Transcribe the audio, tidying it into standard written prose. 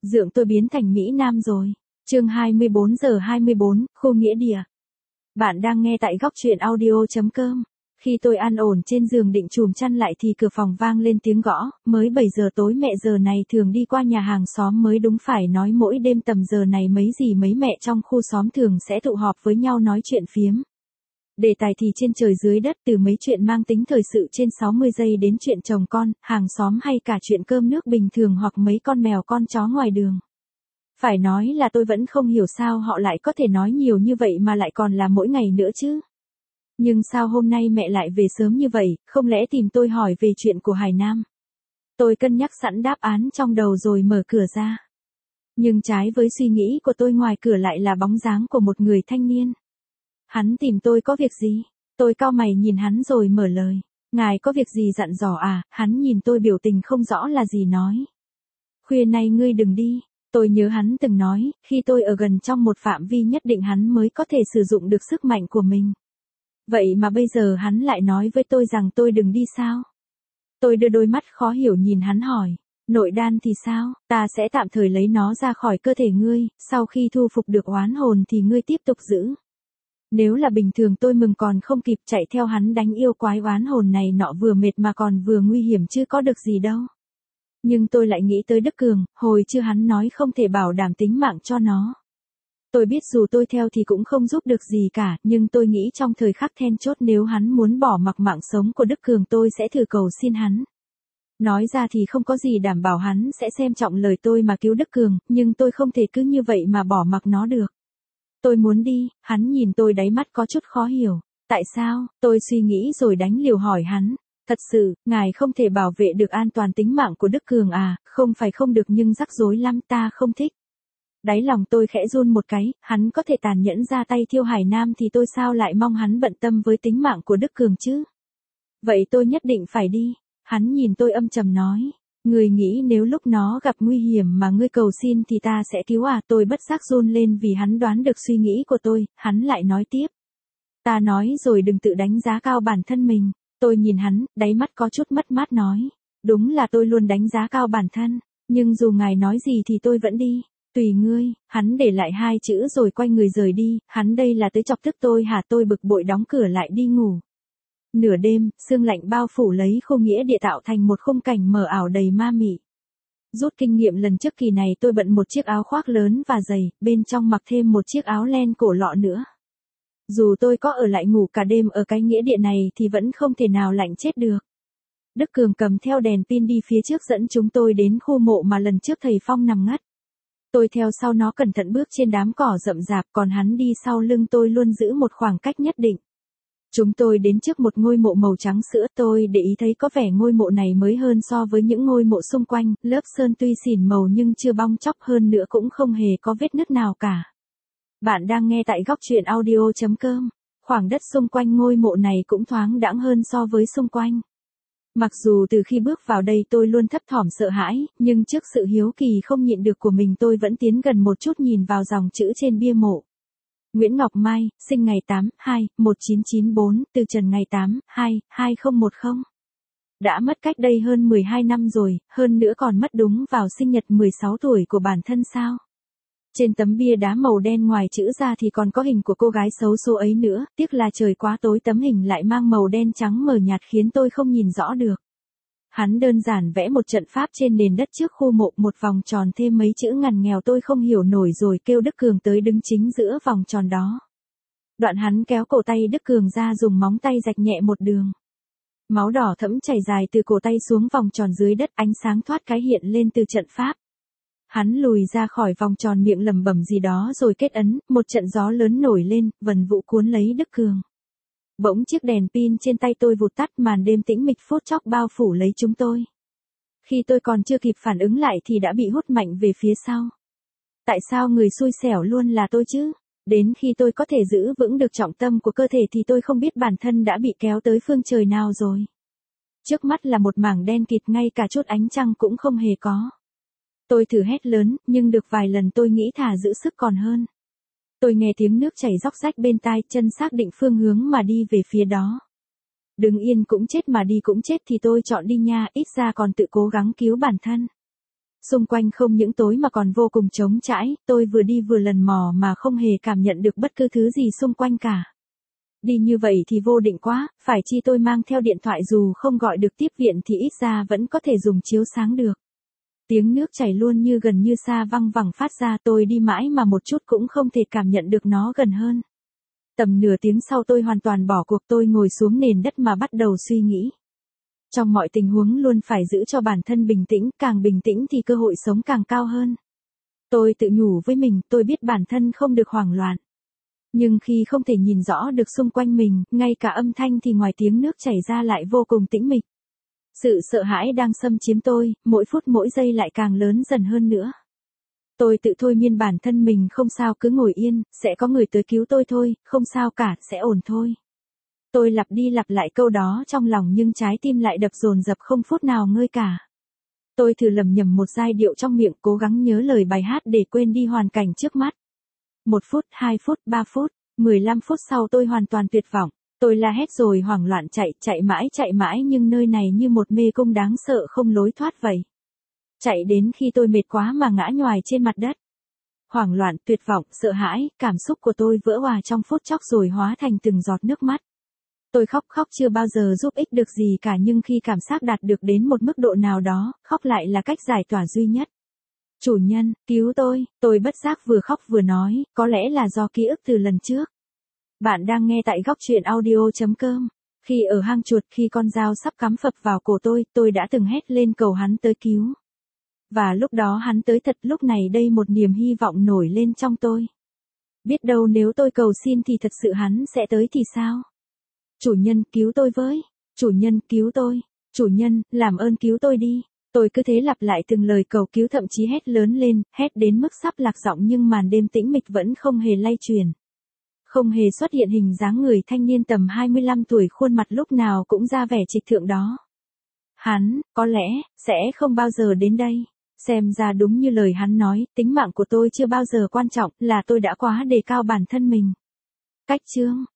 Dượng tôi biến thành Mỹ Nam rồi. Chương 24:24, khu nghĩa địa. Bạn đang nghe tại góc truyện audio.com. Khi tôi an ổn trên giường định chùm chăn lại thì cửa phòng vang lên tiếng gõ, mới 7 giờ tối mẹ giờ này thường đi qua nhà hàng xóm mới đúng, phải nói mỗi đêm tầm giờ này mấy dì mấy mẹ trong khu xóm thường sẽ tụ họp với nhau nói chuyện phiếm. Đề tài thì trên trời dưới đất, từ mấy chuyện mang tính thời sự trên 60 giây đến chuyện chồng con, hàng xóm hay cả chuyện cơm nước bình thường hoặc mấy con mèo con chó ngoài đường. Phải nói là tôi vẫn không hiểu sao họ lại có thể nói nhiều như vậy mà lại còn là mỗi ngày nữa chứ. Nhưng sao hôm nay mẹ lại về sớm như vậy, không lẽ tìm tôi hỏi về chuyện của Hải Nam? Tôi cân nhắc sẵn đáp án trong đầu rồi mở cửa ra. Nhưng trái với suy nghĩ của tôi, ngoài cửa lại là bóng dáng của một người thanh niên. Hắn tìm tôi có việc gì? Tôi cau mày nhìn hắn rồi mở lời. Ngài có việc gì dặn dò à? Hắn nhìn tôi biểu tình không rõ là gì nói. Khuya nay ngươi đừng đi. Tôi nhớ hắn từng nói, khi tôi ở gần trong một phạm vi nhất định hắn mới có thể sử dụng được sức mạnh của mình. Vậy mà bây giờ hắn lại nói với tôi rằng tôi đừng đi sao? Tôi đưa đôi mắt khó hiểu nhìn hắn hỏi. Nội đan thì sao? Ta sẽ tạm thời lấy nó ra khỏi cơ thể ngươi, sau khi thu phục được oán hồn thì ngươi tiếp tục giữ. Nếu là bình thường tôi mừng còn không kịp chạy theo hắn đánh yêu quái oán hồn này nọ, vừa mệt mà còn vừa nguy hiểm chứ có được gì đâu. Nhưng tôi lại nghĩ tới Đức Cường, hồi chưa hắn nói không thể bảo đảm tính mạng cho nó. Tôi biết dù tôi theo thì cũng không giúp được gì cả, nhưng tôi nghĩ trong thời khắc then chốt nếu hắn muốn bỏ mặc mạng sống của Đức Cường tôi sẽ thử cầu xin hắn. Nói ra thì không có gì đảm bảo hắn sẽ xem trọng lời tôi mà cứu Đức Cường, nhưng tôi không thể cứ như vậy mà bỏ mặc nó được. Tôi muốn đi. Hắn nhìn tôi đáy mắt có chút khó hiểu. Tại sao? Tôi suy nghĩ rồi đánh liều hỏi hắn. Thật sự, ngài không thể bảo vệ được an toàn tính mạng của Đức Cường à? Không phải không được nhưng rắc rối lắm, ta không thích. Đáy lòng tôi khẽ run một cái, hắn có thể tàn nhẫn ra tay thiêu Hải Nam thì tôi sao lại mong hắn bận tâm với tính mạng của Đức Cường chứ? Vậy tôi nhất định phải đi. Hắn nhìn tôi âm trầm nói. Người nghĩ nếu lúc nó gặp nguy hiểm mà ngươi cầu xin thì ta sẽ cứu à? Tôi bất giác run lên vì hắn đoán được suy nghĩ của tôi. Hắn lại nói tiếp. Ta nói rồi đừng tự đánh giá cao bản thân mình. Tôi nhìn hắn, đáy mắt có chút mất mát nói. Đúng là tôi luôn đánh giá cao bản thân. Nhưng dù ngài nói gì thì tôi vẫn đi. Tùy ngươi. Hắn để lại hai chữ rồi quay người rời đi. Hắn đây là tới chọc tức tôi hả? Tôi bực bội đóng cửa lại đi ngủ. Nửa đêm, sương lạnh bao phủ lấy khu nghĩa địa tạo thành một khung cảnh mờ ảo đầy ma mị. Rút kinh nghiệm lần trước kỳ này tôi bận một chiếc áo khoác lớn và dày, bên trong mặc thêm một chiếc áo len cổ lọ nữa. Dù tôi có ở lại ngủ cả đêm ở cái nghĩa địa này thì vẫn không thể nào lạnh chết được. Đức Cường cầm theo đèn pin đi phía trước dẫn chúng tôi đến khu mộ mà lần trước thầy Phong nằm ngất. Tôi theo sau nó cẩn thận bước trên đám cỏ rậm rạp, còn hắn đi sau lưng tôi luôn giữ một khoảng cách nhất định. Chúng tôi đến trước một ngôi mộ màu trắng sữa, tôi để ý thấy có vẻ ngôi mộ này mới hơn so với những ngôi mộ xung quanh, lớp sơn tuy xỉn màu nhưng chưa bong tróc, hơn nữa cũng không hề có vết nứt nào cả. Bạn đang nghe tại góc truyện audio.com. Khoảng đất xung quanh ngôi mộ này cũng thoáng đãng hơn so với xung quanh. Mặc dù từ khi bước vào đây tôi luôn thấp thỏm sợ hãi, nhưng trước sự hiếu kỳ không nhịn được của mình tôi vẫn tiến gần một chút nhìn vào dòng chữ trên bia mộ. Nguyễn Ngọc Mai, sinh ngày 8/2/1994, từ trần ngày 8/2/2010. Đã mất cách đây hơn 12 năm rồi, hơn nữa còn mất đúng vào sinh nhật 16 tuổi của bản thân sao? Trên tấm bia đá màu đen ngoài chữ ra thì còn có hình của cô gái xấu số ấy nữa, tiếc là trời quá tối tấm hình lại mang màu đen trắng mờ nhạt khiến tôi không nhìn rõ được. Hắn đơn giản vẽ một trận pháp trên nền đất trước khu mộ, một vòng tròn thêm mấy chữ ngằn nghèo tôi không hiểu nổi rồi kêu Đức Cường tới đứng chính giữa vòng tròn đó. Đoạn hắn kéo cổ tay Đức Cường ra dùng móng tay rạch nhẹ một đường. Máu đỏ thẫm chảy dài từ cổ tay xuống vòng tròn dưới đất, ánh sáng thoát cái hiện lên từ trận pháp. Hắn lùi ra khỏi vòng tròn miệng lẩm bẩm gì đó rồi kết ấn, một trận gió lớn nổi lên, vần vũ cuốn lấy Đức Cường. Bỗng chiếc đèn pin trên tay tôi vụt tắt, màn đêm tĩnh mịch phút chốc bao phủ lấy chúng tôi. Khi tôi còn chưa kịp phản ứng lại thì đã bị hút mạnh về phía sau. Tại sao người xui xẻo luôn là tôi chứ? Đến khi tôi có thể giữ vững được trọng tâm của cơ thể thì tôi không biết bản thân đã bị kéo tới phương trời nào rồi. Trước mắt là một mảng đen kịt, ngay cả chút ánh trăng cũng không hề có. Tôi thử hét lớn, nhưng được vài lần tôi nghĩ thà giữ sức còn hơn. Tôi nghe tiếng nước chảy róc rách bên tai, chân xác định phương hướng mà đi về phía đó. Đứng yên cũng chết mà đi cũng chết thì tôi chọn đi nha, ít ra còn tự cố gắng cứu bản thân. Xung quanh không những tối mà còn vô cùng trống trải, tôi vừa đi vừa lần mò mà không hề cảm nhận được bất cứ thứ gì xung quanh cả. Đi như vậy thì vô định quá, phải chi tôi mang theo điện thoại dù không gọi được tiếp viện thì ít ra vẫn có thể dùng chiếu sáng được. Tiếng nước chảy luôn như gần như xa văng vẳng phát ra, tôi đi mãi mà một chút cũng không thể cảm nhận được nó gần hơn. Tầm nửa tiếng sau tôi hoàn toàn bỏ cuộc, tôi ngồi xuống nền đất mà bắt đầu suy nghĩ. Trong mọi tình huống luôn phải giữ cho bản thân bình tĩnh, càng bình tĩnh thì cơ hội sống càng cao hơn. Tôi tự nhủ với mình, tôi biết bản thân không được hoảng loạn. Nhưng khi không thể nhìn rõ được xung quanh mình, ngay cả âm thanh thì ngoài tiếng nước chảy ra lại vô cùng tĩnh mịch. Sự sợ hãi đang xâm chiếm tôi, mỗi phút mỗi giây lại càng lớn dần hơn nữa. Tôi tự thôi miên bản thân mình, không sao, cứ ngồi yên, sẽ có người tới cứu tôi thôi, không sao cả, sẽ ổn thôi. Tôi lặp đi lặp lại câu đó trong lòng nhưng trái tim lại đập dồn dập không phút nào ngơi cả. Tôi thử lẩm nhẩm một giai điệu trong miệng, cố gắng nhớ lời bài hát để quên đi hoàn cảnh trước mắt. 1 phút, 2 phút, 3 phút, 15 phút sau tôi hoàn toàn tuyệt vọng. Tôi la hét rồi hoảng loạn chạy mãi nhưng nơi này như một mê cung đáng sợ không lối thoát vậy. Chạy đến khi tôi mệt quá mà ngã nhoài trên mặt đất. Hoảng loạn, tuyệt vọng, sợ hãi, cảm xúc của tôi vỡ òa trong phút chốc rồi hóa thành từng giọt nước mắt. Tôi khóc chưa bao giờ giúp ích được gì cả, nhưng khi cảm giác đạt được đến một mức độ nào đó, khóc lại là cách giải tỏa duy nhất. Chủ nhân, cứu tôi bất giác vừa khóc vừa nói, có lẽ là do ký ức từ lần trước. Bạn đang nghe tại góc truyện audio.com. Khi ở hang chuột, khi con dao sắp cắm phập vào cổ tôi đã từng hét lên cầu hắn tới cứu. Và lúc đó hắn tới thật, lúc này đây một niềm hy vọng nổi lên trong tôi. Biết đâu nếu tôi cầu xin thì thật sự hắn sẽ tới thì sao? Chủ nhân, cứu tôi với. Chủ nhân, cứu tôi. Chủ nhân, làm ơn cứu tôi đi. Tôi cứ thế lặp lại từng lời cầu cứu, thậm chí hét lớn lên, hét đến mức sắp lạc giọng, nhưng màn đêm tĩnh mịch vẫn không hề lay chuyển. Không hề xuất hiện hình dáng người thanh niên tầm 25 tuổi khuôn mặt lúc nào cũng ra vẻ trịch thượng đó. Hắn, có lẽ, sẽ không bao giờ đến đây. Xem ra đúng như lời hắn nói, tính mạng của tôi chưa bao giờ quan trọng, là tôi đã quá đề cao bản thân mình. Cách chương